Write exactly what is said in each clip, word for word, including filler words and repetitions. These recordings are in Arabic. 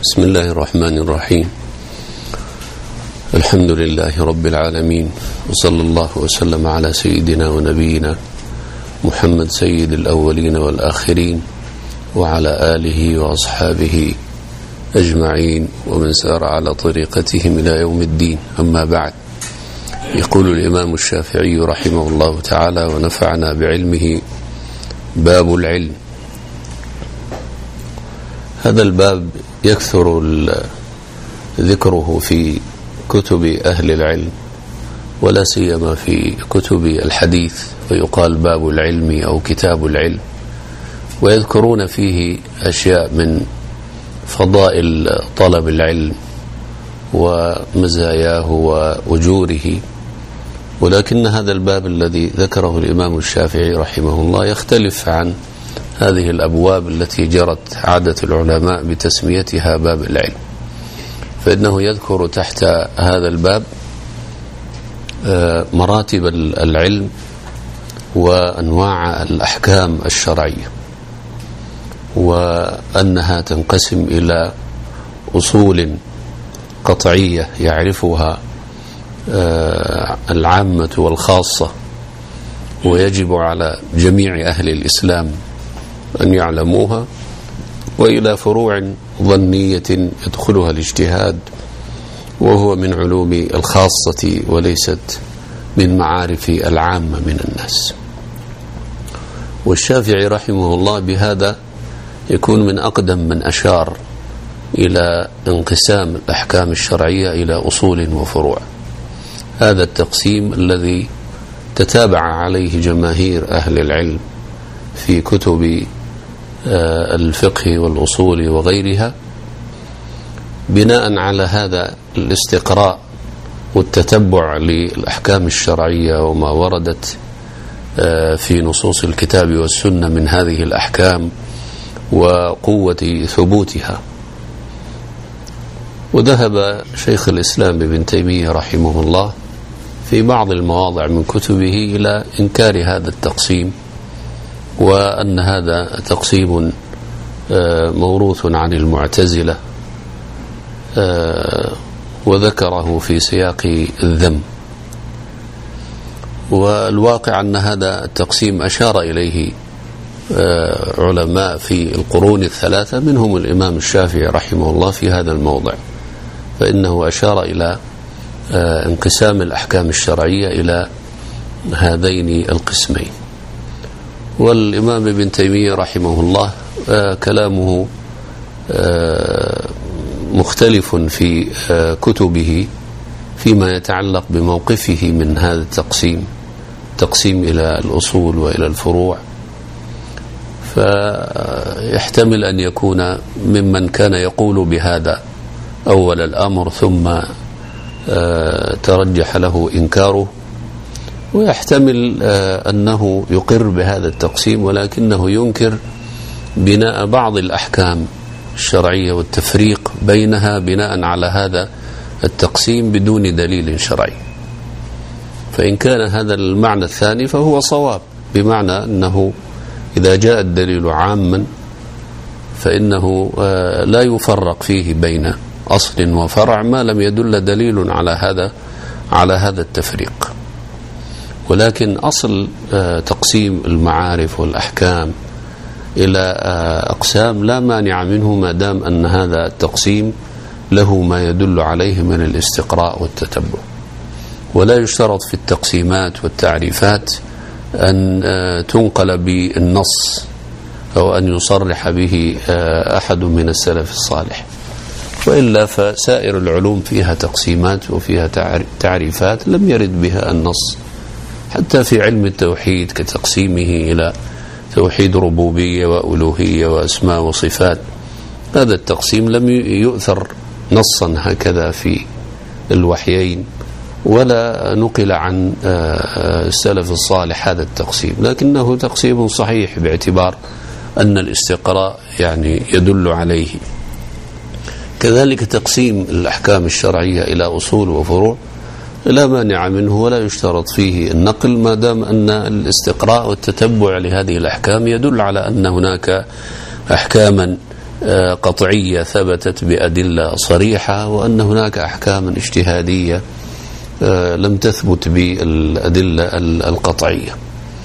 بسم الله الرحمن الرحيم. الحمد لله رب العالمين، وصلى الله وسلم على سيدنا ونبينا محمد سيد الأولين والآخرين وعلى آله وأصحابه أجمعين ومن سار على طريقتهم إلى يوم الدين. أما بعد، يقول الإمام الشافعي رحمه الله تعالى ونفعنا بعلمه: باب العلم. هذا الباب يكثر ذكره في كتب أهل العلم، ولا سيما في كتب الحديث، ويقال باب العلم أو كتاب العلم، ويذكرون فيه أشياء من فضائل طلب العلم ومزاياه وأجوره. ولكن هذا الباب الذي ذكره الإمام الشافعي رحمه الله يختلف عن هذه الأبواب التي جرت عادة العلماء بتسميتها باب العلم، فإنه يذكر تحت هذا الباب مراتب العلم وأنواع الأحكام الشرعية، وأنها تنقسم إلى أصول قطعية يعرفها العامة والخاصة، ويجب على جميع أهل الإسلام أن يعلموها، وإلى فروع ظنية يدخلها الاجتهاد، وهو من علوم الخاصة وليست من معارف العامة من الناس. والشافعي رحمه الله بهذا يكون من أقدم من أشار إلى انقسام الأحكام الشرعية إلى أصول وفروع. هذا التقسيم الذي تتابع عليه جماهير أهل العلم في كتب الفقه والأصول وغيرها، بناء على هذا الاستقراء والتتبع للأحكام الشرعية وما وردت في نصوص الكتاب والسنة من هذه الأحكام وقوة ثبوتها. وذهب شيخ الإسلام ابن تيمية رحمه الله في بعض المواضع من كتبه إلى إنكار هذا التقسيم، وأن هذا تقسيم موروث عن المعتزلة، وذكره في سياق الذم. والواقع أن هذا التقسيم أشار إليه علماء في القرون الثلاثة، منهم الإمام الشافعي رحمه الله في هذا الموضع، فإنه أشار إلى انقسام الأحكام الشرعية إلى هذين القسمين. والإمام ابن تيمية رحمه الله كلامه مختلف في كتبه فيما يتعلق بموقفه من هذا التقسيم، تقسيم إلى الأصول وإلى الفروع. فيحتمل أن يكون ممن كان يقول بهذا أول الأمر ثم ترجح له إنكاره، ويحتمل أنه يقر بهذا التقسيم ولكنه ينكر بناء بعض الأحكام الشرعية والتفريق بينها بناء على هذا التقسيم بدون دليل شرعي. فإن كان هذا المعنى الثاني فهو صواب، بمعنى أنه إذا جاء الدليل عاما فإنه لا يفرق فيه بين أصل وفرع ما لم يدل دليل على هذا على هذا التفريق. ولكن أصل تقسيم المعارف والأحكام إلى أقسام لا مانع منه ما دام أن هذا التقسيم له ما يدل عليه من الاستقراء والتتبع. ولا يشترط في التقسيمات والتعريفات أن تنقل بالنص أو أن يصرح به أحد من السلف الصالح، وإلا فسائر العلوم فيها تقسيمات وفيها تعريفات لم يرد بها النص، حتى في علم التوحيد كتقسيمه إلى توحيد ربوبية وألوهية وأسماء وصفات. هذا التقسيم لم يؤثر نصا هكذا في الوحيين، ولا نقل عن السلف الصالح هذا التقسيم، لكنه تقسيم صحيح باعتبار أن الاستقراء يعني يدل عليه. كذلك تقسيم الأحكام الشرعية إلى أصول وفروع لا مانع منه، ولا يشترط فيه النقل ما دام أن الاستقراء والتتبع لهذه الأحكام يدل على أن هناك أحكاما قطعية ثبتت بأدلة صريحة، وأن هناك أحكاما اجتهادية لم تثبت بالأدلة القطعية.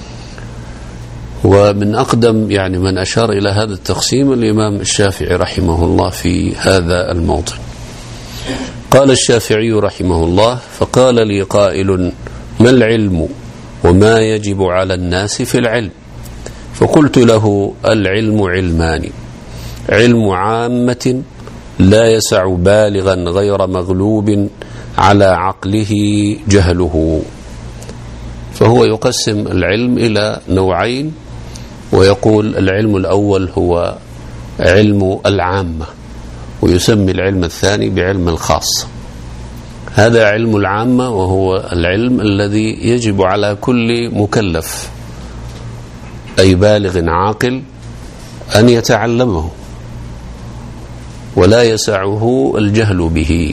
ومن أقدم يعني من أشار إلى هذا التقسيم الإمام الشافعي رحمه الله في هذا الموطن. قال الشافعي رحمه الله: فقال لي قائل: ما العلم وما يجب على الناس في العلم؟ فقلت له: العلم علمان، علم عامة لا يسع بالغا غير مغلوب على عقله جهله. فهو يقسم العلم إلى نوعين، ويقول العلم الأول هو علم العامة، ويسمي العلم الثاني بعلم الخاص. هذا علم العامة، وهو العلم الذي يجب على كل مكلف أي بالغ عاقل أن يتعلمه، ولا يسعه الجهل به.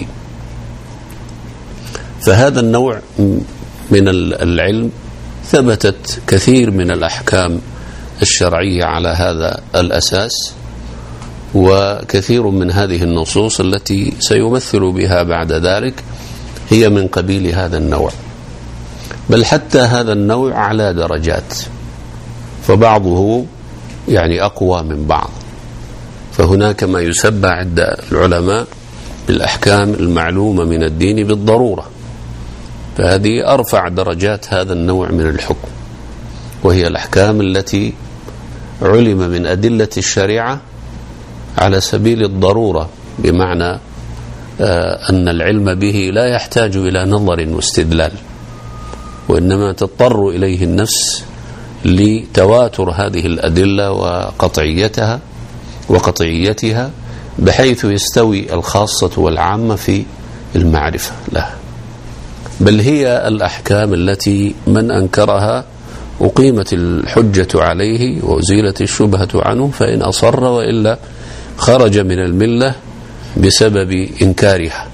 فهذا النوع من العلم ثبتت كثير من الأحكام الشرعية على هذا الأساس، وكثير من هذه النصوص التي سيمثل بها بعد ذلك هي من قبيل هذا النوع. بل حتى هذا النوع على درجات، فبعضه يعني أقوى من بعض. فهناك ما يسمى عند العلماء بالأحكام المعلومة من الدين بالضرورة، فهذه أرفع درجات هذا النوع من الحكم، وهي الأحكام التي علم من أدلة الشريعة على سبيل الضرورة، بمعنى أن العلم به لا يحتاج إلى نظر واستدلال، وإنما تضطر إليه النفس لتواتر هذه الأدلة وقطعيتها وقطعيتها، بحيث يستوي الخاصة والعامة في المعرفة لها. بل هي الأحكام التي من أنكرها أقيمت الحجة عليه وأزيلت الشبهة عنه، فإن أصر وإلا خرج من الملة بسبب إنكارها.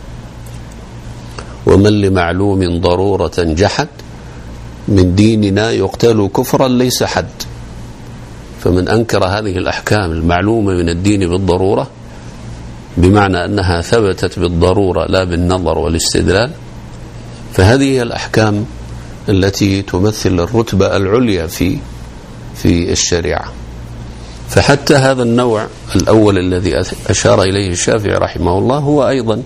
ومن لمعلوم ضرورة جحد من ديننا يقتل كفرا ليس حد. فمن أنكر هذه الأحكام المعلومة من الدين بالضرورة، بمعنى أنها ثبتت بالضرورة لا بالنظر والاستدلال، فهذه الأحكام التي تمثل الرتبة العليا في في الشريعة. فحتى هذا النوع الأول الذي أشار إليه الشافعي رحمه الله هو أيضا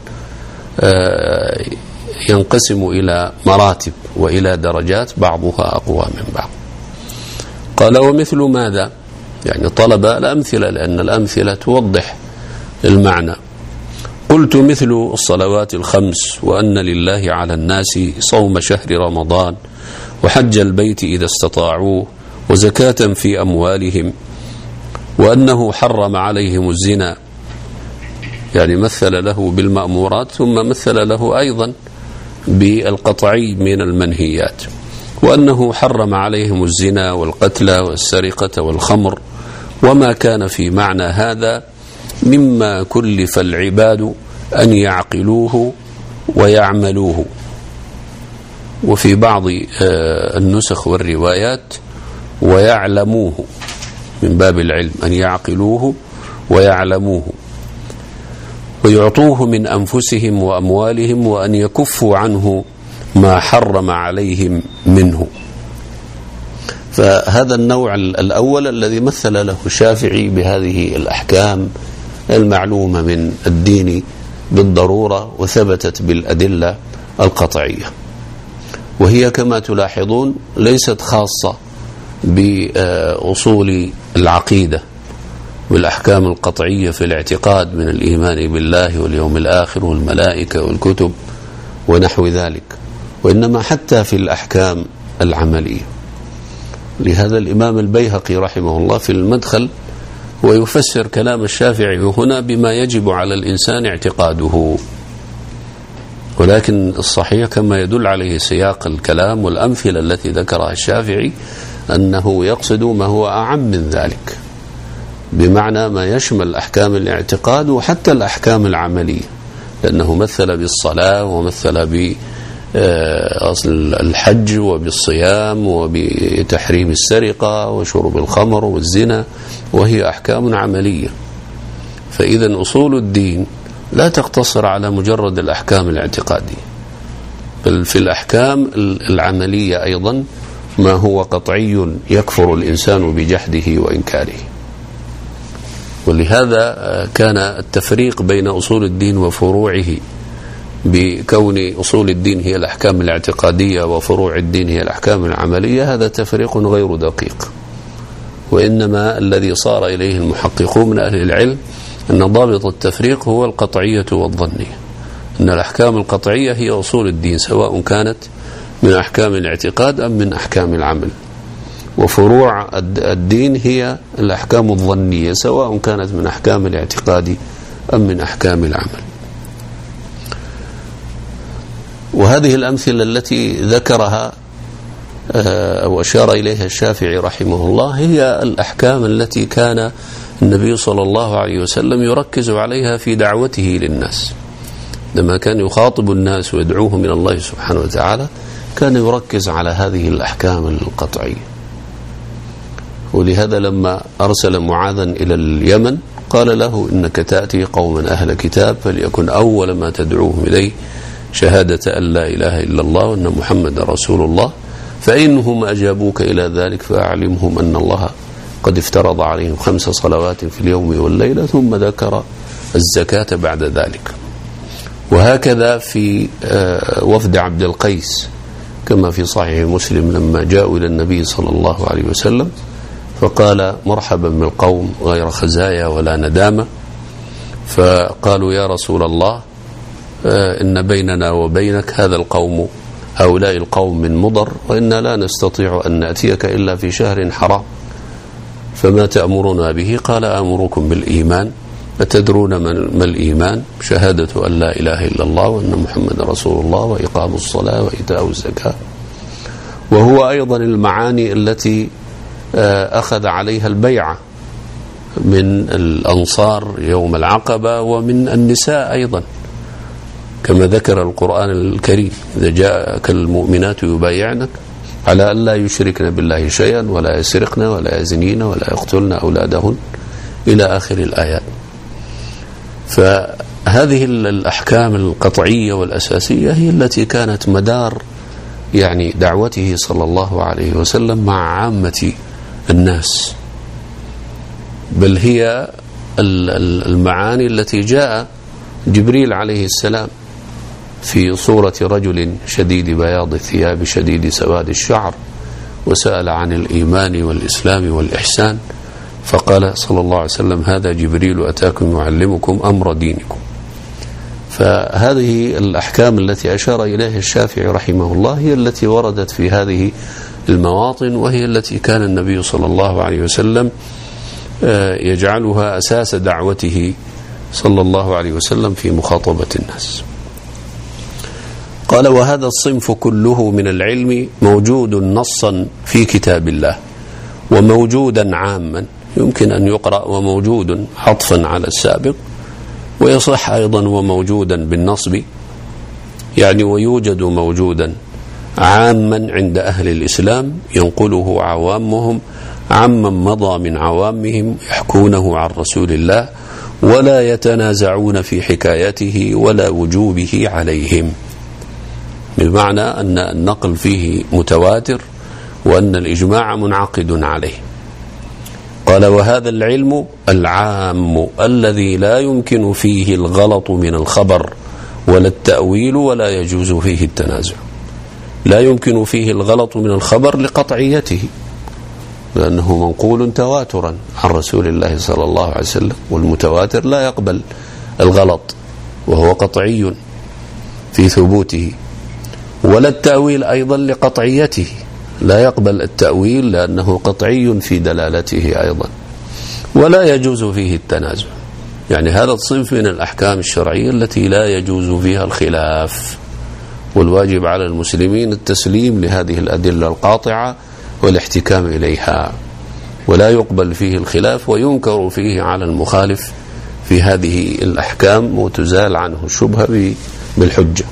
ينقسم إلى مراتب وإلى درجات، بعضها أقوى من بعض. قال: ومثل ماذا؟ يعني طلب الأمثلة، لأن الأمثلة توضح المعنى. قلت: مثل الصلوات الخمس، وأن لله على الناس صوم شهر رمضان، وحج البيت إذا استطاعوه، وزكاة في أموالهم، وأنه حرم عليهم الزنا. يعني مثل له بالمأمورات، ثم مثل له أيضا بالقطعي من المنهيات. وأنه حرم عليهم الزنا والقتل والسرقة والخمر، وما كان في معنى هذا مما كلف العباد أن يعقلوه ويعملوه. وفي بعض النسخ والروايات ويعلموه، من باب العلم، أن يعقلوه ويعلموه، ويعطوه من أنفسهم وأموالهم، وأن يكفوا عنه ما حرم عليهم منه. فهذا النوع الأول الذي مثل له الشافعي بهذه الأحكام المعلومة من الدين بالضرورة وثبتت بالأدلة القطعية، وهي كما تلاحظون ليست خاصة بأصول العقيدة والأحكام القطعية في الاعتقاد من الإيمان بالله واليوم الآخر والملائكة والكتب ونحو ذلك، وإنما حتى في الأحكام العملية. لهذا الإمام البيهقي رحمه الله في المدخل ويفسر كلام الشافعي هنا بما يجب على الإنسان اعتقاده، ولكن الصحيح كما يدل عليه سياق الكلام والأمثلة التي ذكرها الشافعي أنه يقصد ما هو أعم من ذلك، بمعنى ما يشمل أحكام الاعتقاد وحتى الأحكام العملية، لأنه مثل بالصلاة ومثل بالحج وبالصيام وبتحريم السرقة وشرب الخمر والزنا، وهي أحكام عملية. فإذا أصول الدين لا تقتصر على مجرد الأحكام الاعتقادية، بل في الأحكام العملية أيضا ما هو قطعي يكفر الإنسان بجحده وإنكاره. ولهذا كان التفريق بين أصول الدين وفروعه بكون أصول الدين هي الأحكام الاعتقادية وفروع الدين هي الأحكام العملية، هذا تفريق غير دقيق. وإنما الذي صار إليه المحققون من أهل العلم أن ضابط التفريق هو القطعية والظنية، أن الأحكام القطعية هي أصول الدين سواء كانت من أحكام الاعتقاد أم من أحكام العمل، وفروع الدين هي الأحكام الظنية سواء كانت من أحكام الاعتقاد أم من أحكام العمل. وهذه الأمثلة التي ذكرها أو أشار إليها الشافعي رحمه الله هي الأحكام التي كان النبي صلى الله عليه وسلم يركز عليها في دعوته للناس. لما كان يخاطب الناس ويدعوهم من الله سبحانه وتعالى كان يركز على هذه الأحكام القطعية. ولهذا لما أرسل معاذا إلى اليمن قال له إنك تأتي قوما أهل كتاب فليكن أول ما تدعوهم إليه شهادة أن لا إله إلا الله وأن محمد رسول الله، فإنهم أجابوك إلى ذلك فأعلمهم أن الله قد افترض عليهم خمس صلوات في اليوم والليلة، ثم ذكر الزكاة بعد ذلك. وهكذا في وفد عبد القيس كما في صحيح مسلم لما جاءوا إلى النبي صلى الله عليه وسلم فقال مرحبا بالقوم غير خزايا ولا ندامة، فقالوا يا رسول الله إن بيننا وبينك هذا القوم هؤلاء القوم من مضر وإنا لا نستطيع أن نأتيك إلا في شهر حرام، فما تأمرنا به؟ قال أمركم بالإيمان. أتدرون ما الإيمان؟ شهادة أن لا إله إلا الله وأن محمد رسول الله وإقام الصلاة وإيتاء الزكاة. وهو أيضا المعاني التي أخذ عليها البيعة من الأنصار يوم العقبة ومن النساء أيضا، كما ذكر القرآن الكريم إذا جاءك المؤمنات يبايعنك على أن لا يشركن بالله شيئا ولا يسرقن ولا يزنين ولا يقتلن أولادهن إلى آخر الآيات. فهذه الأحكام القطعية والأساسية هي التي كانت مدار يعني دعوته صلى الله عليه وسلم مع عامة الناس، بل هي المعاني التي جاء جبريل عليه السلام في صورة رجل شديد بياض الثياب شديد سواد الشعر وسأل عن الإيمان والإسلام والإحسان، فقال صلى الله عليه وسلم هذا جبريل أتاكم يعلمكم أمر دينكم. فهذه الأحكام التي أشار إليها الشافعي رحمه الله هي التي وردت في هذه المواطن، وهي التي كان النبي صلى الله عليه وسلم يجعلها أساس دعوته صلى الله عليه وسلم في مخاطبة الناس. قال وهذا الصنف كله من العلم موجود نصا في كتاب الله وموجودا عاما، يمكن أن يقرأ وموجود عطفا على السابق، ويصح أيضا وموجودا بالنصب، يعني ويوجد موجودا عاما عند أهل الإسلام ينقله عوامهم عمن مضى من عوامهم يحكونه عن رسول الله ولا يتنازعون في حكايته ولا وجوبه عليهم، بمعنى أن النقل فيه متواتر وأن الإجماع منعقد عليه. قال وهذا العلم العام الذي لا يمكن فيه الغلط من الخبر ولا التأويل ولا يجوز فيه التنازع. لا يمكن فيه الغلط من الخبر لقطعيته، لأنه منقول تواترا عن رسول الله صلى الله عليه وسلم، والمتواتر لا يقبل الغلط وهو قطعي في ثبوته، ولا التأويل أيضا لقطعيته، لا يقبل التأويل لأنه قطعي في دلالته أيضا، ولا يجوز فيه التنازع. يعني هذا الصنف من الأحكام الشرعية التي لا يجوز فيها الخلاف، والواجب على المسلمين التسليم لهذه الأدلة القاطعة والاحتكام إليها، ولا يقبل فيه الخلاف وينكر فيه على المخالف في هذه الأحكام وتزال عنه الشبهة بالحجة.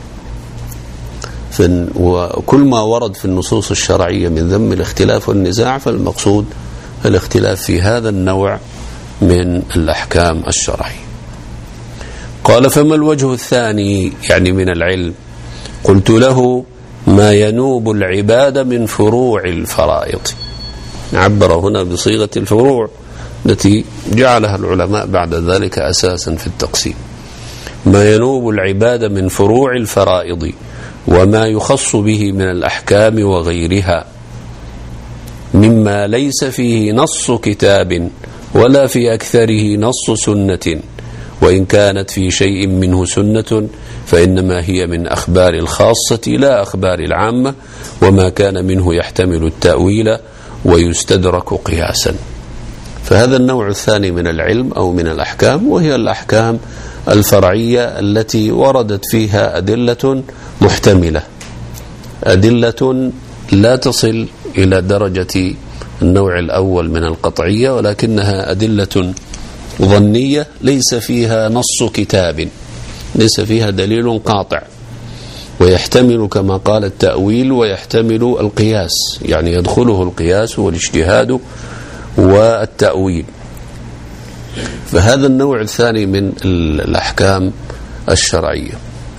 وكل ما ورد في النصوص الشرعية من ذم الاختلاف والنزاع فالمقصود الاختلاف في هذا النوع من الأحكام الشرعية. قال: فما الوجه الثاني يعني من العلم؟ قلت له: ما ينوب العباد من فروع الفرائض. عبر هنا بصيغة الفروع التي جعلها العلماء بعد ذلك أساسا في التقسيم. ما ينوب العباد من فروع الفرائض وما يخص به من الأحكام وغيرها مما ليس فيه نص كتاب ولا في أكثره نص سنة، وإن كانت في شيء منه سنة فإنما هي من أخبار الخاصة لا أخبار العامة، وما كان منه يحتمل التأويل ويستدرك قياسا. فهذا النوع الثاني من العلم أو من الأحكام، وهي الأحكام الفرعية التي وردت فيها أدلة محتملة، أدلة لا تصل إلى درجة النوع الأول من القطعية، ولكنها أدلة ظنية ليس فيها نص كتاب، ليس فيها دليل قاطع، ويحتمل كما قال التأويل ويحتمل القياس، يعني يدخله القياس والاجتهاد والتأويل. فهذا النوع الثاني من الأحكام الشرعية.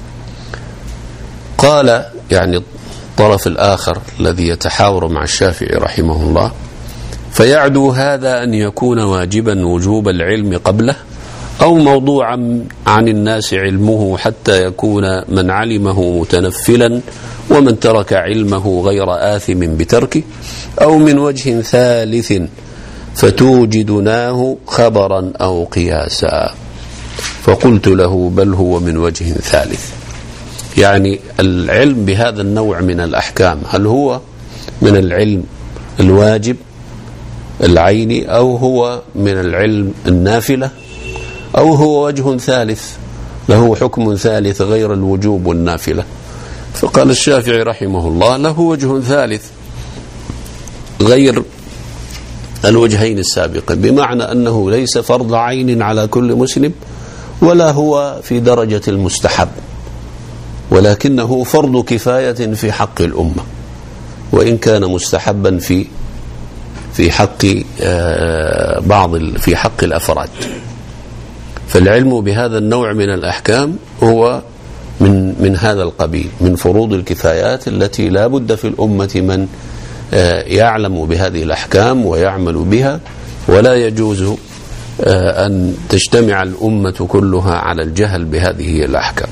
قال يعني الطرف الآخر الذي يتحاور مع الشافعي رحمه الله: فيعدو هذا أن يكون واجبا وجوب العلم قبله، أو موضوعا عن الناس علمه حتى يكون من علمه متنفلا ومن ترك علمه غير آثم بتركه، أو من وجه ثالث فتوجدناه خبرا أو قياسا. فقلت له: بل هو من وجه ثالث. يعني العلم بهذا النوع من الأحكام هل هو من العلم الواجب العيني، أو هو من العلم النافلة، أو هو وجه ثالث له حكم ثالث غير الوجوب والنافلة؟ فقال الشافعي رحمه الله: له وجه ثالث غير الوجهين السابقين، بمعنى أنه ليس فرض عين على كل مسلم، ولا هو في درجة المستحب، ولكنه فرض كفاية في حق الأمة، وإن كان مستحبا في في حق بعض في حق الأفراد. فالعلم بهذا النوع من الأحكام هو من من هذا القبيل، من فروض الكفايات التي لا بد في الأمة من يعلم بهذه الأحكام ويعمل بها، ولا يجوز أن تجتمع الأمة كلها على الجهل بهذه الأحكام.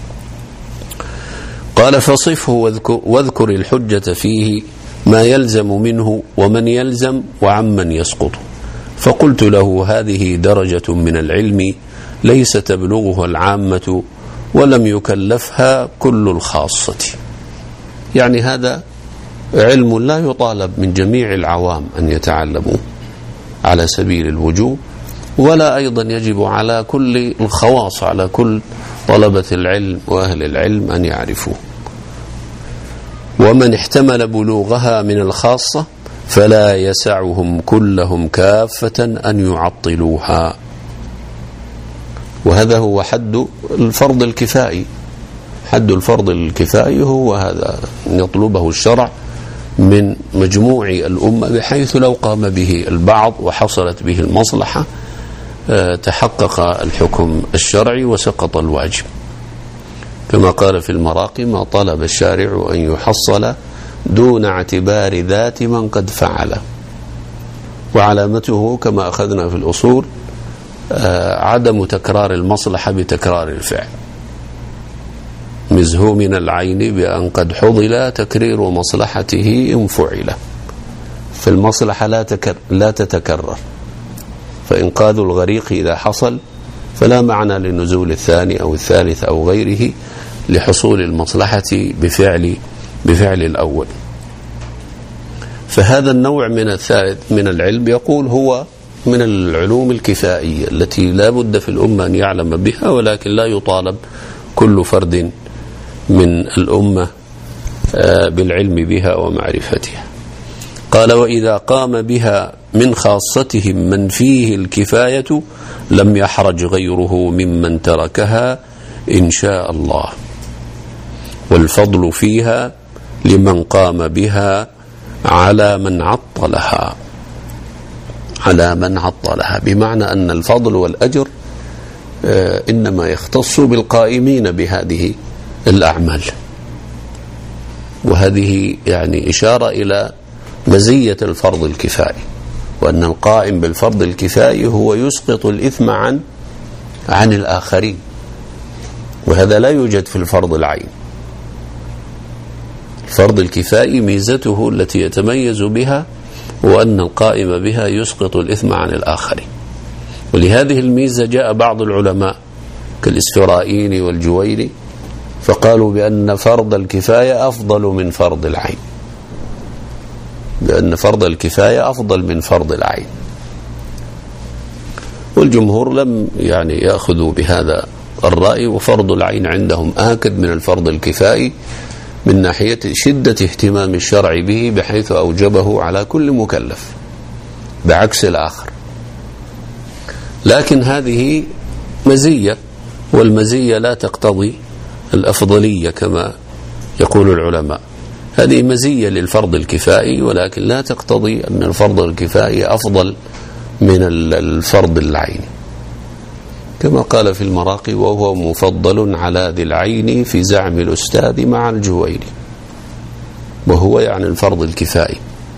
قال: فصفه واذكر, واذكر الحجة فيه ما يلزم منه ومن يلزم وعمن يسقط. فقلت له: هذه درجة من العلم ليس تبلغها العامة ولم يكلفها كل الخاصة. يعني هذا علم لا يطالب من جميع العوام أن يتعلموا على سبيل الوجوب، ولا أيضا يجب على كل الخواص، على كل طلبة العلم وأهل العلم أن يعرفوه. ومن احتمل بلوغها من الخاصة فلا يسعهم كلهم كافة أن يعطلوها. وهذا هو حد الفرض الكفائي. حد الفرض الكفائي هو هذا، يطلبه الشرع من مجموع الأمة، بحيث لو قام به البعض وحصلت به المصلحة تحقق الحكم الشرعي وسقط الواجب، كما قال في المراقي: ما طلب الشارع أن يحصل دون اعتبار ذات من قد فعل. وعلامته كما أخذنا في الأصول عدم تكرار المصلحة بتكرار الفعل، مزه من العين بأن قد حضل تكرير مصلحته إن فعل. فالمصلحة لا, تكر لا تتكرر، فإنقاذ الغريق إذا حصل فلا معنى لنزول الثاني أو الثالث أو غيره لحصول المصلحة بفعل بفعل الأول. فهذا النوع من الثالث من العلم يقول هو من العلوم الكفائية التي لا بد في الأمة أن يعلم بها، ولكن لا يطالب كل فرد من الأمة بالعلم بها ومعرفتها. قال: وإذا قام بها من خاصتهم من فيه الكفاية لم يحرج غيره ممن تركها إن شاء الله، والفضل فيها لمن قام بها على من عطلها. على من عطلها، بمعنى أن الفضل والأجر إنما يختص بالقائمين بهذه الأعمال. وهذه يعني إشارة إلى مزية الفرض الكفائي، وأن القائم بالفرض الكفائي هو يسقط الإثم عن عن الآخرين، وهذا لا يوجد في الفرض العين. الفرض الكفائي ميزته التي يتميز بها هو أن القائم بها يسقط الإثم عن الآخرين. ولهذه الميزة جاء بعض العلماء كالإسفرائيني والجويني فقالوا بأن فرض الكفاية أفضل من فرض العين، بأن فرض الكفاية أفضل من فرض العين. والجمهور لم يعني يأخذوا بهذا الرأي، وفرض العين عندهم آكد من الفرض الكفائي من ناحية شدة اهتمام الشرع به، بحيث أوجبه على كل مكلف بعكس الآخر. لكن هذه مزية، والمزية لا تقتضي الأفضلية كما يقول العلماء. هذه مزية للفرض الكفائي، ولكن لا تقتضي أن الفرض الكفائي أفضل من الفرض العيني، كما قال في المراقي: وهو مفضل على ذي العين في زعم الأستاذ مع الجويني. وهو يعني الفرض الكفائي.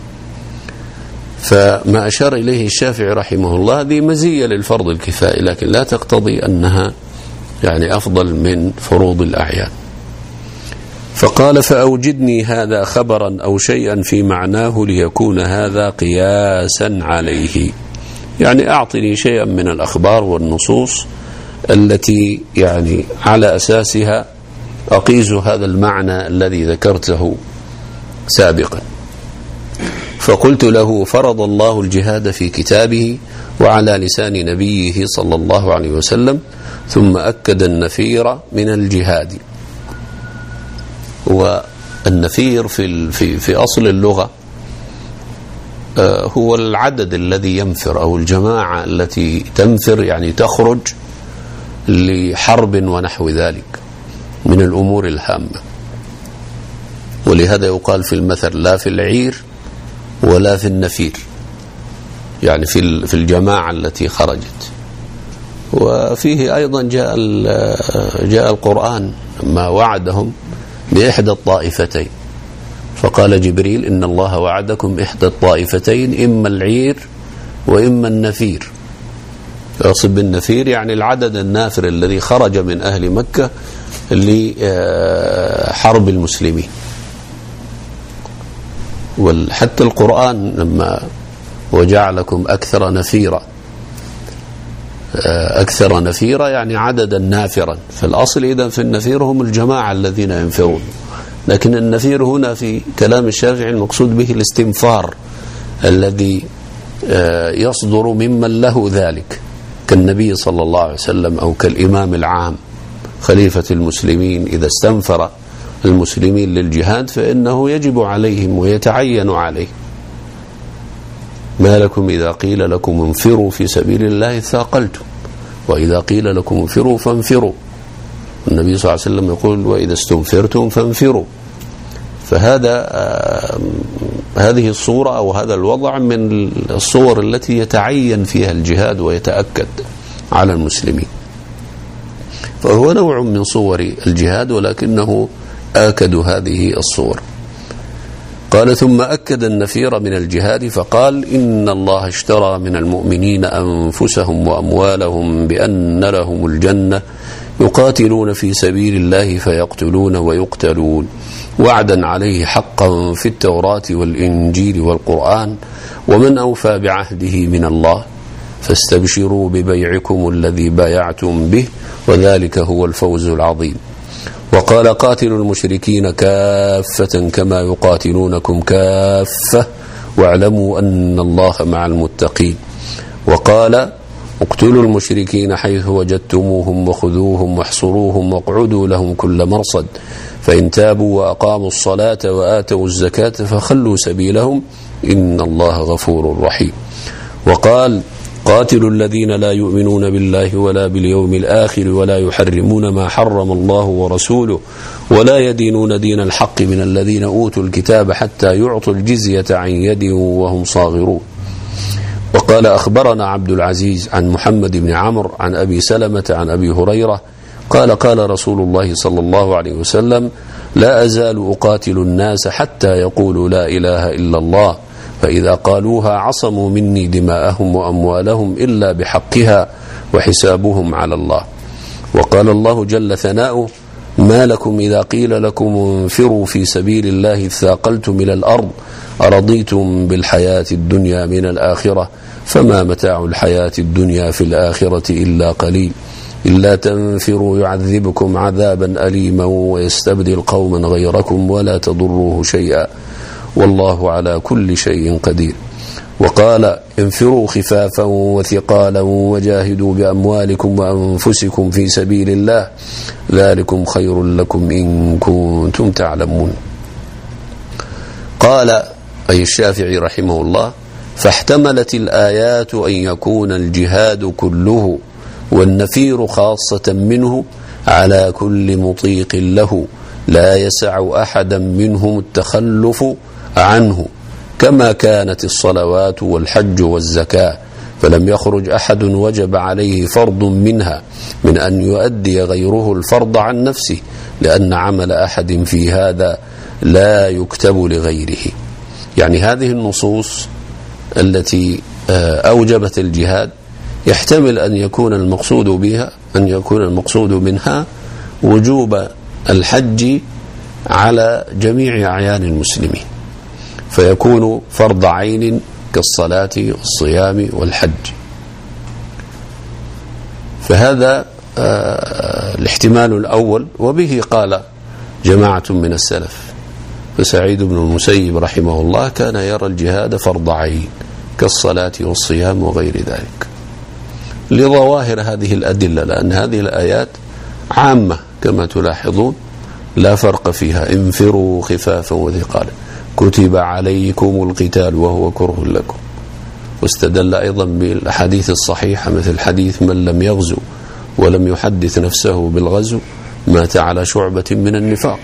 فما أشار إليه الشافعي رحمه الله هذه مزية للفرض الكفائي، لكن لا تقتضي أنها يعني أفضل من فروض الأعيان. فقال: فأوجدني هذا خبرا أو شيئا في معناه ليكون هذا قياسا عليه. يعني أعطني شيئا من الأخبار والنصوص التي يعني على أساسها أقيس هذا المعنى الذي ذكرته سابقا. فقلت له: فرض الله الجهاد في كتابه وعلى لسان نبيه صلى الله عليه وسلم، ثم أكد النفير من الجهاد. والنفير في في في أصل اللغة هو العدد الذي ينفر أو الجماعة التي تنفر، يعني تخرج لحرب ونحو ذلك من الأمور الهامة. ولهذا يقال في المثل: لا في العير ولا في النفير، يعني في في الجماعة التي خرجت. وفيه أيضا جاء جاء القرآن ما وعدهم بإحدى الطائفتين، فقال جبريل: إن الله وعدكم إحدى الطائفتين إما العير وإما النفير. يقصد بالنفير يعني العدد النافر الذي خرج من أهل مكة لحرب المسلمين. وحتى القرآن لما وجعلكم أكثر نفيرا، أكثر نفيرا يعني عددا نافرا. فالأصل إذا في النفير هم الجماعة الذين ينفرون، لكن النفير هنا في كلام الشافعي المقصود به الاستنفار الذي يصدر ممن له ذلك، كالنبي صلى الله عليه وسلم أو كالإمام العام خليفة المسلمين. إذا استنفر المسلمين للجهاد فإنه يجب عليهم ويتعين عليه. ما لكم إذا قيل لكم انفروا في سبيل الله ثاقلتم، وإذا قيل لكم انفروا فانفروا. النبي صلى الله عليه وسلم يقول: وإذا استنفرتم فانفروا. فهذا آه هذه الصورة أو هذا الوضع من الصور التي يتعين فيها الجهاد ويتأكد على المسلمين، فهو نوع من صور الجهاد ولكنه آكد هذه الصور. قال: ثم أكد النفير من الجهاد فقال: إن الله اشترى من المؤمنين أنفسهم وأموالهم بأن لهم الجنة يقاتلون في سبيل الله فيقتلون ويقتلون، وعدا عليه حقا في التوراة والإنجيل والقرآن، ومن أوفى بعهده من الله، فاستبشروا ببيعكم الذي بايعتم به، وذلك هو الفوز العظيم. وقال: قاتلوا المشركين كافة كما يقاتلونكم كافة، واعلموا أن الله مع المتقين. وقال: اقتلوا المشركين حيث وجدتموهم وخذوهم واحصروهم واقعدوا لهم كل مرصد، فإن تابوا وأقاموا الصلاة وآتوا الزكاة فخلوا سبيلهم إن الله غفور رحيم. وقال: قاتلوا الذين لا يؤمنون بالله ولا باليوم الآخر ولا يحرمون ما حرم الله ورسوله ولا يدينون دين الحق من الذين أوتوا الكتاب حتى يعطوا الجزية عن يد وهم صاغرون. وقال أخبرنا عبد العزيز عن محمد بن عمرو عن أبي سلمة عن أبي هريرة قال قال رسول الله صلى الله عليه وسلم لا أزال أقاتل الناس حتى يقولوا لا إله إلا الله فإذا قالوها عصموا مني دماءهم وأموالهم إلا بحقها وحسابهم على الله. وقال الله جل ثناؤه ما لكم إذا قيل لكم انفروا في سبيل الله اثاقلتم إلى الأرض أرضيتم بالحياة الدنيا من الآخرة فما متاع الحياة الدنيا في الآخرة إلا قليل إلا تنفروا يعذبكم عذابا أليما ويستبدل قوما غيركم ولا تضروه شيئا والله على كل شيء قدير. وقال انفروا خفافا وثقالا وجاهدوا بأموالكم وأنفسكم في سبيل الله ذلكم خير لكم إن كنتم تعلمون. قال أي الشافعي رحمه الله فاحتملت الآيات أن يكون الجهاد كله والنفير خاصة منه على كل مطيق له لا يسع أحدا منهم التخلف عنه كما كانت الصلوات والحج والزكاة فلم يخرج أحد وجب عليه فرض منها من أن يؤدي غيره الفرض عن نفسه لأن عمل أحد في هذا لا يكتب لغيره. يعني هذه النصوص التي أوجبت الجهاد يحتمل أن يكون المقصود بها أن يكون المقصود منها وجوب الحج على جميع أعيان المسلمين فيكون فرض عين كالصلاة والصيام والحج. فهذا الاحتمال الأول وبه قال جماعة من السلف. فسعيد بن المسيب رحمه الله كان يرى الجهاد فرض عين كالصلاة والصيام وغير ذلك لظواهر هذه الأدلة لأن هذه الآيات عامة كما تلاحظون لا فرق فيها انفروا خفافا وثقالا كتب عليكم القتال وهو كره لكم. واستدل أيضا بالأحاديث الصحيحة مثل حديث من لم يغزو ولم يحدث نفسه بالغزو مات على شعبة من النفاق.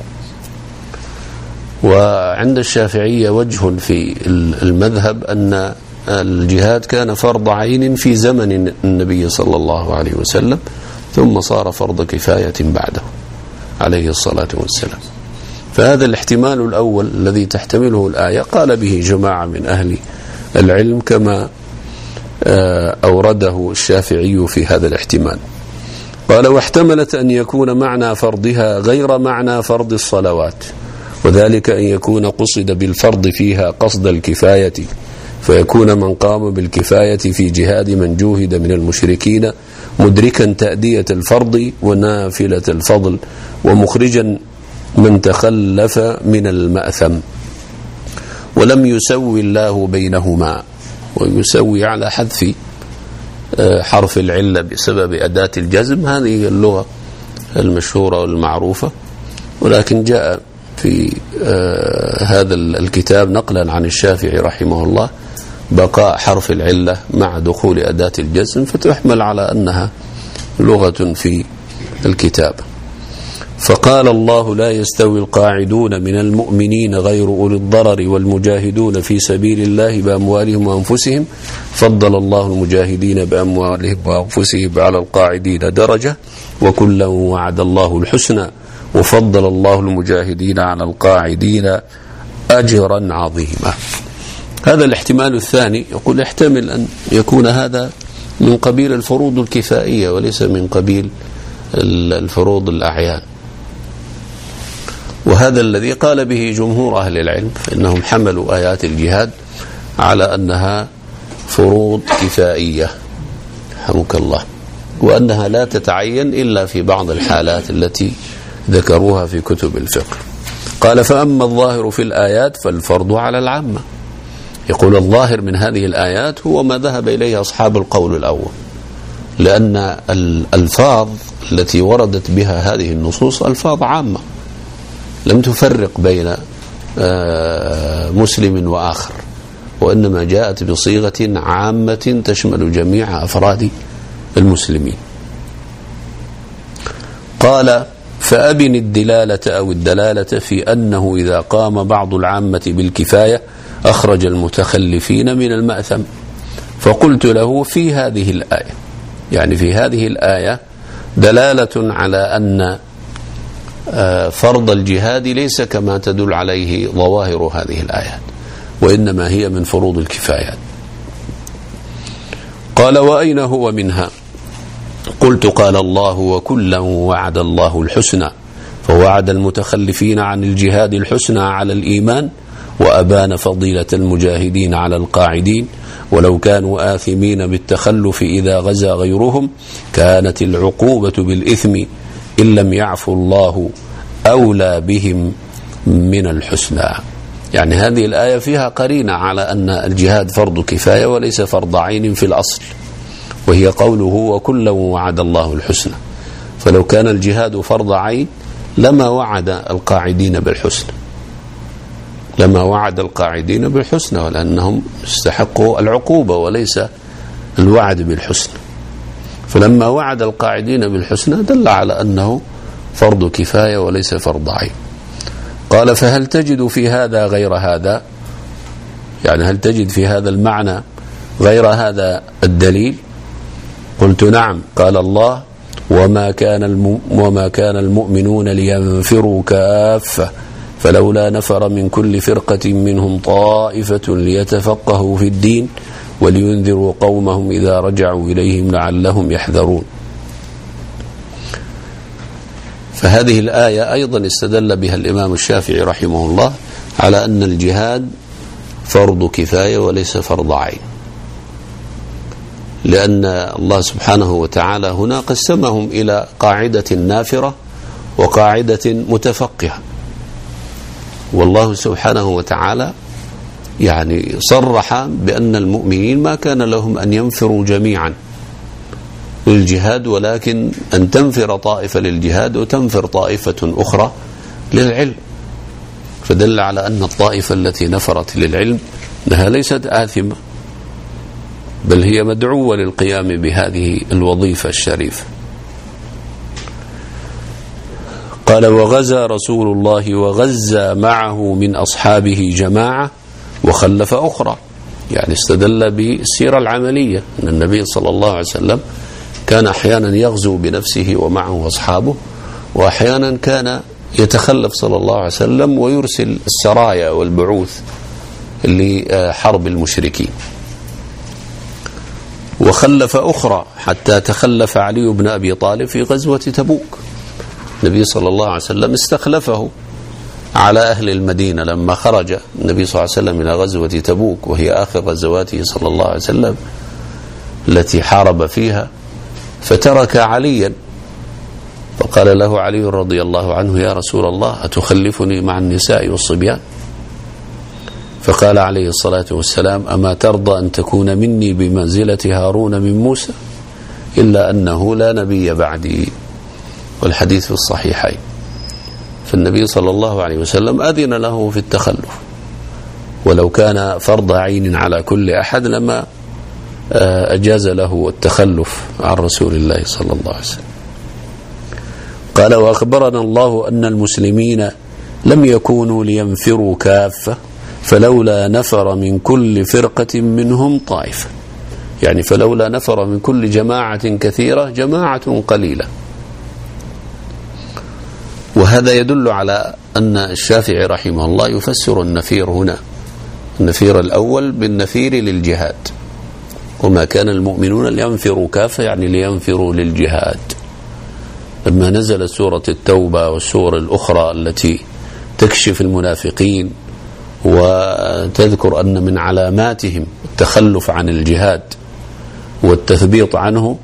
وعند الشافعية وجه في المذهب أن الجهاد كان فرض عين في زمن النبي صلى الله عليه وسلم ثم صار فرض كفاية بعده عليه الصلاة والسلام. فهذا الاحتمال الأول الذي تحتمله الآية قال به جماعة من أهل العلم كما أورده الشافعي في هذا الاحتمال. قال واحتملت أن يكون معنى فرضها غير معنى فرض الصلوات وذلك أن يكون قصد بالفرض فيها قصد الكفاية فيكون من قام بالكفاية في جهاد من جوهد من المشركين مدركا تأدية الفرض ونافلة الفضل ومخرجا من تخلف من المأثم ولم يسوي الله بينهما. ويسوي على حذف حرف العلة بسبب أداة الجزم هذه اللغة المشهورة والمعروفة ولكن جاء في هذا الكتاب نقلا عن الشافعي رحمه الله بقاء حرف العلة مع دخول أداة الجزم فتحمل على أنها لغة في الكتاب. فقال الله لا يستوي القاعدون من المؤمنين غير أولي الضرر والمجاهدون في سبيل الله بأموالهم وأنفسهم فضل الله المجاهدين بأموالهم وأنفسهم على القاعدين درجة وكلا وعد الله الحسنى وفضل الله المجاهدين على القاعدين أجرا عظيما. هذا الاحتمال الثاني يقول يحتمل أن يكون هذا من قبيل الفروض الكفائية وليس من قبيل الفروض الأعيان وهذا الذي قال به جمهور أهل العلم فإنهم حملوا آيات الجهاد على أنها فروض كفائية رحمك الله وأنها لا تتعين إلا في بعض الحالات التي ذكروها في كتب الفقه. قال فأما الظاهر في الآيات فالفرض على العامة. يقول الظاهر من هذه الآيات هو ما ذهب إليه أصحاب القول الأول لأن الألفاظ التي وردت بها هذه النصوص ألفاظ عامة لم تفرق بين مسلم وآخر وإنما جاءت بصيغة عامة تشمل جميع أفراد المسلمين. قال فأبن الدلالة أو الدلالة في أنه إذا قام بعض العامة بالكفاية أخرج المتخلفين من المأثم فقلت له في هذه الآية، يعني في هذه الآية دلالة على أن فرض الجهاد ليس كما تدل عليه ظواهر هذه الآيات، وإنما هي من فروض الكفايات. قال وأين هو منها؟ قلت قال الله وكلا وعد الله الحسنى، فوعد المتخلفين عن الجهاد الحسنى على الإيمان، وأبان فضيلة المجاهدين على القاعدين، ولو كانوا آثمين بالتخلف إذا غزا غيرهم كانت العقوبة بالإثم إن لم يعفو الله أولى بهم من الحسنى. يعني هذه الآية فيها قرينة على أن الجهاد فرض كفاية وليس فرض عين في الأصل، وهي قوله وكلا وعد الله الحسنى. فلو كان الجهاد فرض عين لما وعد القاعدين بالحسنى، لما وعد القاعدين بالحسنى، ولأنهم استحقوا العقوبة وليس الوعد بالحسنى. فلما وعد القاعدين بالحسنى دل على أنه فرض كفاية وليس فرض عين. قال فهل تجد في هذا غير هذا؟ يعني هل تجد في هذا المعنى غير هذا الدليل؟ قلت نعم. قال الله وما كان الم... وما كان المؤمنون لينفروا كافة فلولا نفر من كل فرقة منهم طائفة ليتفقهوا في الدين ولينذروا قومهم إذا رجعوا إليهم لعلهم يحذرون. فهذه الآية أيضا استدل بها الإمام الشافعي رحمه الله على أن الجهاد فرض كفاية وليس فرض عين، لأن الله سبحانه وتعالى هنا قسمهم إلى قاعدة نافرة وقاعدة متفقهة. والله سبحانه وتعالى يعني صرح بأن المؤمنين ما كان لهم أن ينفروا جميعا للجهاد، ولكن أن تنفر طائفة للجهاد وتنفر طائفة أخرى للعلم. فدل على أن الطائفة التي نفرت للعلم أنها ليست آثمة، بل هي مدعوة للقيام بهذه الوظيفة الشريفة. قال وغزا رسول الله وغزا معه من أصحابه جماعة وخلف أخرى، يعني استدل بالسيرة العملية أن النبي صلى الله عليه وسلم كان أحيانا يغزو بنفسه ومعه أصحابه، وأحيانا كان يتخلف صلى الله عليه وسلم ويرسل السرايا والبعوث لحرب المشركين. وخلف أخرى حتى تخلف علي بن أبي طالب في غزوة تبوك. النبي صلى الله عليه وسلم استخلفه على أهل المدينة لما خرج النبي صلى الله عليه وسلم إلى غزوة تبوك، وهي آخر غزواته صلى الله عليه وسلم التي حارب فيها، فترك عليا. فقال له علي رضي الله عنه يا رسول الله أتخلفني مع النساء والصبيان؟ فقال عليه الصلاة والسلام أما ترضى أن تكون مني بمنزلة هارون من موسى؟ إلا أنه لا نبي بعدي. والحديث في الصحيحين. فالنبي صلى الله عليه وسلم أذن له في التخلف، ولو كان فرض عين على كل أحد لما أجاز له التخلف عن رسول الله صلى الله عليه وسلم. قال وأخبرنا الله أن المسلمين لم يكونوا لينفروا كافة فلولا نفر من كل فرقة منهم طائفة، يعني فلولا نفر من كل جماعة كثيرة جماعة قليلة. وهذا يدل على أن الشافعي رحمه الله يفسر النفير هنا، النفير الأول بالنفير للجهاد، وما كان المؤمنون لينفروا كافة يعني لينفروا للجهاد. لما نزلت سورة التوبة والسور الأخرى التي تكشف المنافقين وتذكر أن من علاماتهم التخلف عن الجهاد والتثبيط عنه،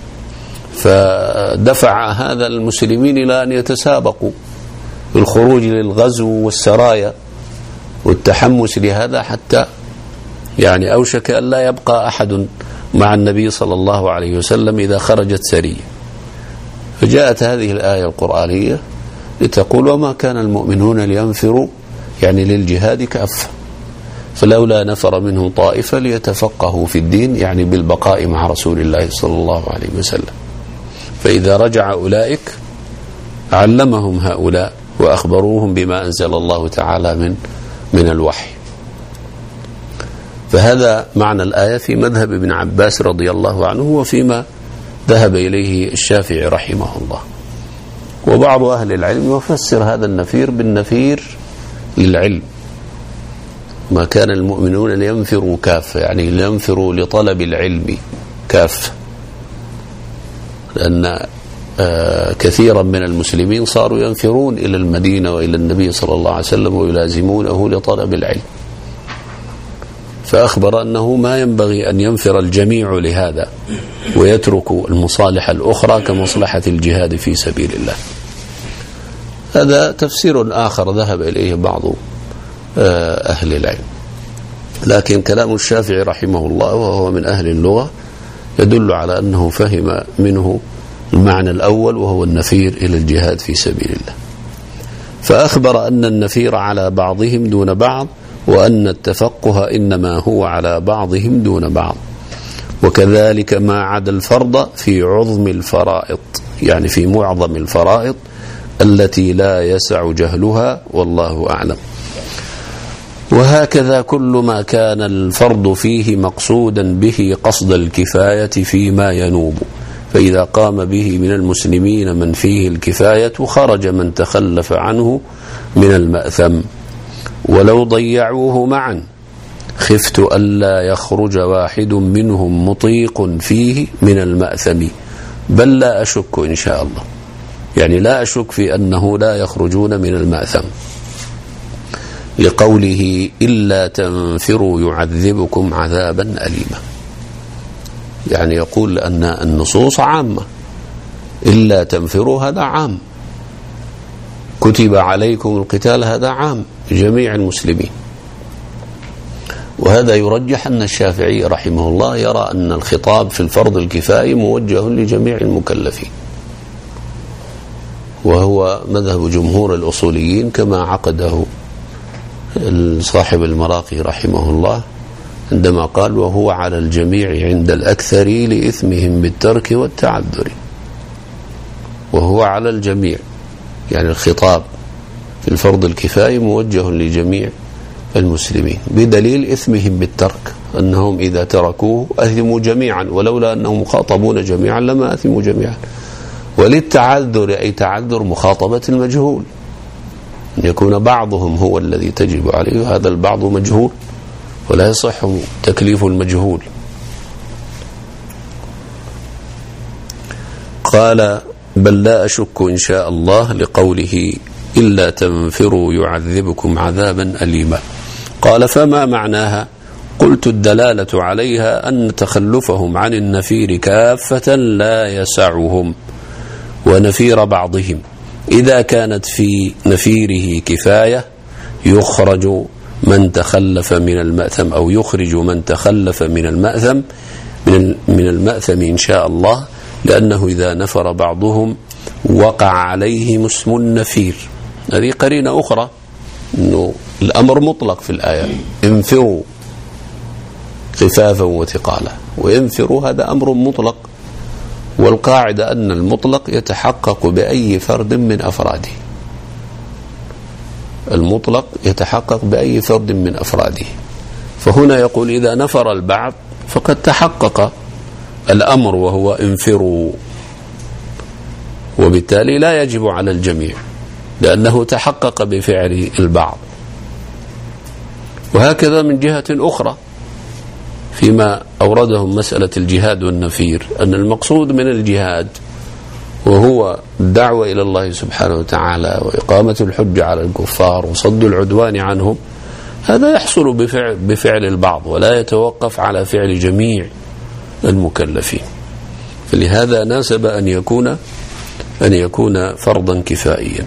فدفع هذا المسلمين إلى أن يتسابقوا بالخروج للغزو والسرايا والتحمس لهذا، حتى يعني أوشك أن لا يبقى أحد مع النبي صلى الله عليه وسلم إذا خرجت سرية. فجاءت هذه الآية القرآنية لتقول وما كان المؤمنون لينفروا يعني للجهاد كافة فلولا نفر منهم طائفة ليتفقهوا في الدين، يعني بالبقاء مع رسول الله صلى الله عليه وسلم. فإذا رجع أولئك علمهم هؤلاء وأخبروهم بما أنزل الله تعالى من من الوحي. فهذا معنى الآية في مذهب ابن عباس رضي الله عنه وفيما ذهب إليه الشافعي رحمه الله. وبعض أهل العلم يفسر هذا النفير بالنفير للعلم، ما كان المؤمنون لينفروا كافة، يعني لينفروا لطلب العلم كافة، لأن كثيرا من المسلمين صاروا ينفرون إلى المدينة وإلى النبي صلى الله عليه وسلم ويلازمونه لطلب العلم، فأخبر أنه ما ينبغي أن ينفر الجميع لهذا ويتركوا المصالح الأخرى كمصلحة الجهاد في سبيل الله. هذا تفسير آخر ذهب إليه بعض أهل العلم، لكن كلام الشافعي رحمه الله وهو من أهل اللغة يدل على أنه فهم منه المعنى الأول وهو النفير إلى الجهاد في سبيل الله. فأخبر أن النفير على بعضهم دون بعض، وأن التفقه إنما هو على بعضهم دون بعض، وكذلك ما عدا الفرض في عظم الفرائض، يعني في معظم الفرائض التي لا يسع جهلها، والله أعلم. وهكذا كل ما كان الفرض فيه مقصودا به قصد الكفاية فيما ينوب، فإذا قام به من المسلمين من فيه الكفاية خرج من تخلف عنه من المأثم، ولو ضيعوه معا خفت ألا يخرج واحد منهم مطيق فيه من المأثم، بل لا أشك إن شاء الله، يعني لا أشك في أنه لا يخرجون من المأثم، لقوله إلا تنفروا يعذبكم عذابا أليما، يعني يقول أن النصوص عامة، إلا تنفروا هذا عام، كتب عليكم القتال هذا عام جميع المسلمين. وهذا يرجح أن الشافعي رحمه الله يرى أن الخطاب في الفرض الكفائي موجه لجميع المكلفين، وهو مذهب جمهور الأصوليين كما عقده صاحب المراقي رحمه الله عندما قال وهو على الجميع عند الأكثر لإثمهم بالترك والتعذر. وهو على الجميع، يعني الخطاب في الفرض الكفائي موجه لجميع المسلمين بدليل إثمهم بالترك، أنهم إذا تركوه أثموا جميعا، ولولا أنهم مخاطبون جميعا لما أثموا جميعا. وللتعذر أي تعذر مخاطبة المجهول، أن يكون بعضهم هو الذي تجب عليه وهذا البعض مجهول، ولا يصح تكليف المجهول. قال بل لا أشك إن شاء الله، لقوله إلا تنفروا يعذبكم عذابا أليما. قال فما معناها؟ قلت الدلالة عليها أن تخلفهم عن النفير كافة لا يسعهم، ونفير بعضهم إذا كانت في نفيره كفاية يخرج من تخلف من المأثم، أو يخرج من تخلف من المأثم من المأثم إن شاء الله، لأنه إذا نفر بعضهم وقع عليهم اسم النفير. هذه قرينة أخرى، أنه الأمر مطلق في الآية، انفروا خفافا وثقالا، وينفروا هذا أمر مطلق، والقاعدة أن المطلق يتحقق بأي فرد من أفراده، المطلق يتحقق بأي فرد من أفراده. فهنا يقول إذا نفر البعض فقد تحقق الأمر وهو انفروا، وبالتالي لا يجب على الجميع لأنه تحقق بفعل البعض. وهكذا من جهة أخرى فيما أوردهم مسألة الجهاد والنفير، أن المقصود من الجهاد وهو الدعوة إلى الله سبحانه وتعالى وإقامة الحجة على الكفار وصد العدوان عنهم، هذا يحصل بفعل, بفعل البعض ولا يتوقف على فعل جميع المكلفين، فلهذا ناسب أن يكون أن يكون فرضا كفائيا.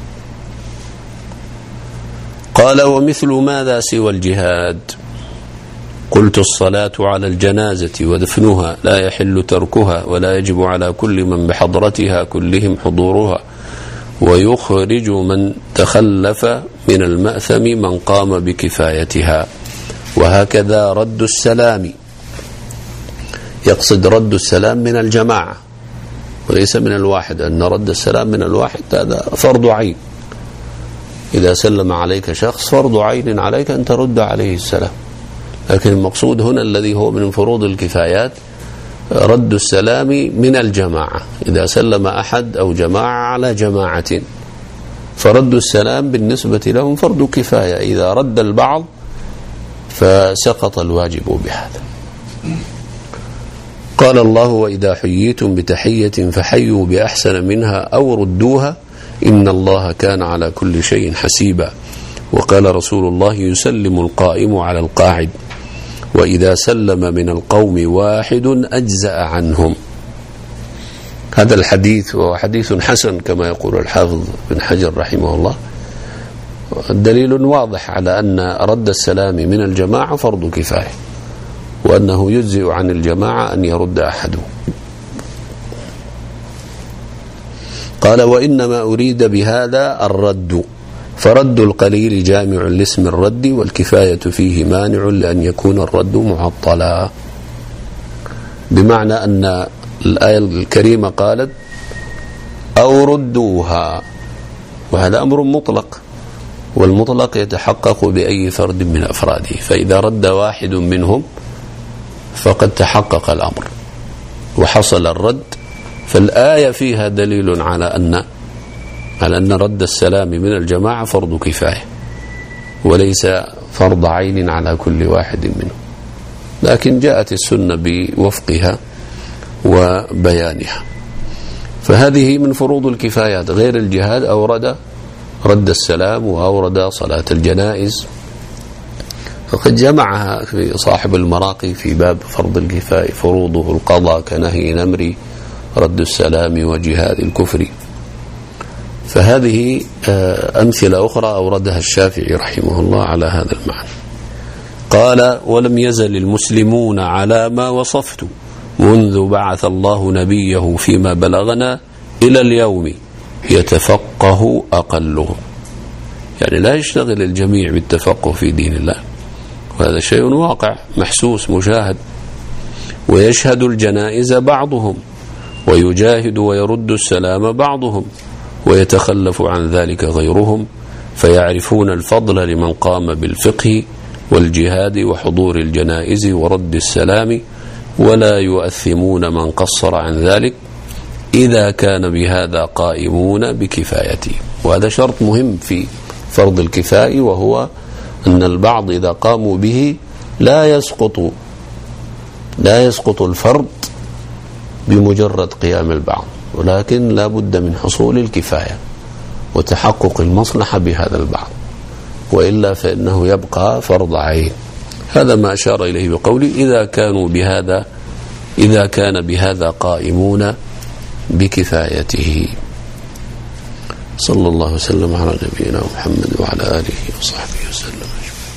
قال ومثل ماذا سوى الجهاد؟ قلت الصلاة على الجنازة ودفنها لا يحل تركها، ولا يجب على كل من بحضرتها كلهم حضورها، ويخرج من تخلف من المأثم من قام بكفايتها. وهكذا رد السلام، يقصد رد السلام من الجماعة وليس من الواحد، أن رد السلام من الواحد هذا فرض عين، إذا سلم عليك شخص فرض عين عليك أن ترد عليه السلام، لكن المقصود هنا الذي هو من فروض الكفايات رد السلام من الجماعة، إذا سلم أحد أو جماعة على جماعة فرد السلام بالنسبة لهم فرض كفاية، إذا رد البعض فسقط الواجب بهذا. قال الله: وإذا حييتم بتحية فحيوا بأحسن منها أو ردوها إن الله كان على كل شيء حسيبا. وقال رسول الله: يسلم القائم على القاعد، وإذا سلم من القوم واحد أجزأ عنهم. هذا الحديث وهو حديث حسن كما يقول الحافظ بن حجر رحمه الله، دليل واضح على أن رد السلام من الجماعة فرض كفاية، وأنه يجزئ عن الجماعة أن يرد أحدهم. قال: وإنما أريد بهذا الرد، فرد القليل جامع لاسم الرد، والكفاية فيه مانع لأن يكون الرد معطلا. بمعنى أن الآية الكريمة قالت: أو ردوها، وهذا أمر مطلق، والمطلق يتحقق بأي فرد من أفراده، فإذا رد واحد منهم فقد تحقق الأمر وحصل الرد. فالآية فيها دليل على أن على أن رد السلام من الجماعة فرض كفاية وليس فرض عين على كل واحد منهم، لكن جاءت السنة بوفقها وبيانها. فهذه من فروض الكفايات. غير الجهاد أورد رد السلام وأورد صلاة الجنائز، فقد جمعها في صاحب المراقي في باب فرض الكفاية: فروضه القضاء كنهي نمر، رد السلام وجهاد الكفر. فهذه أمثلة أخرى أوردها الشافعي رحمه الله على هذا المعنى. قال: ولم يزل المسلمون على ما وصفت منذ بعث الله نبيه فيما بلغنا إلى اليوم يتفقه أقلهم. يعني لا يشتغل الجميع بالتفقه في دين الله، وهذا شيء واقع محسوس مشاهد. ويشهد الجنائز بعضهم، ويجاهد ويرد السلام بعضهم، ويتخلف عن ذلك غيرهم، فيعرفون الفضل لمن قام بالفقه والجهاد وحضور الجنائز ورد السلام، ولا يؤثمون من قصر عن ذلك إذا كان بهذا قائمون بكفايته. وهذا شرط مهم في فرض الكفاية، وهو أن البعض إذا قاموا به لا يسقط لا يسقط الفرض بمجرد قيام البعض، ولكن لا بد من حصول الكفاية وتحقق المصلحة بهذا البعض، وإلا فإنه يبقى فرض عين. هذا ما أشار إليه بقوله: إذا كانوا بهذا إذا كان بهذا قائمون بكفايته. صلى الله وسلم على نبينا محمد وعلى آله وصحبه وسلم.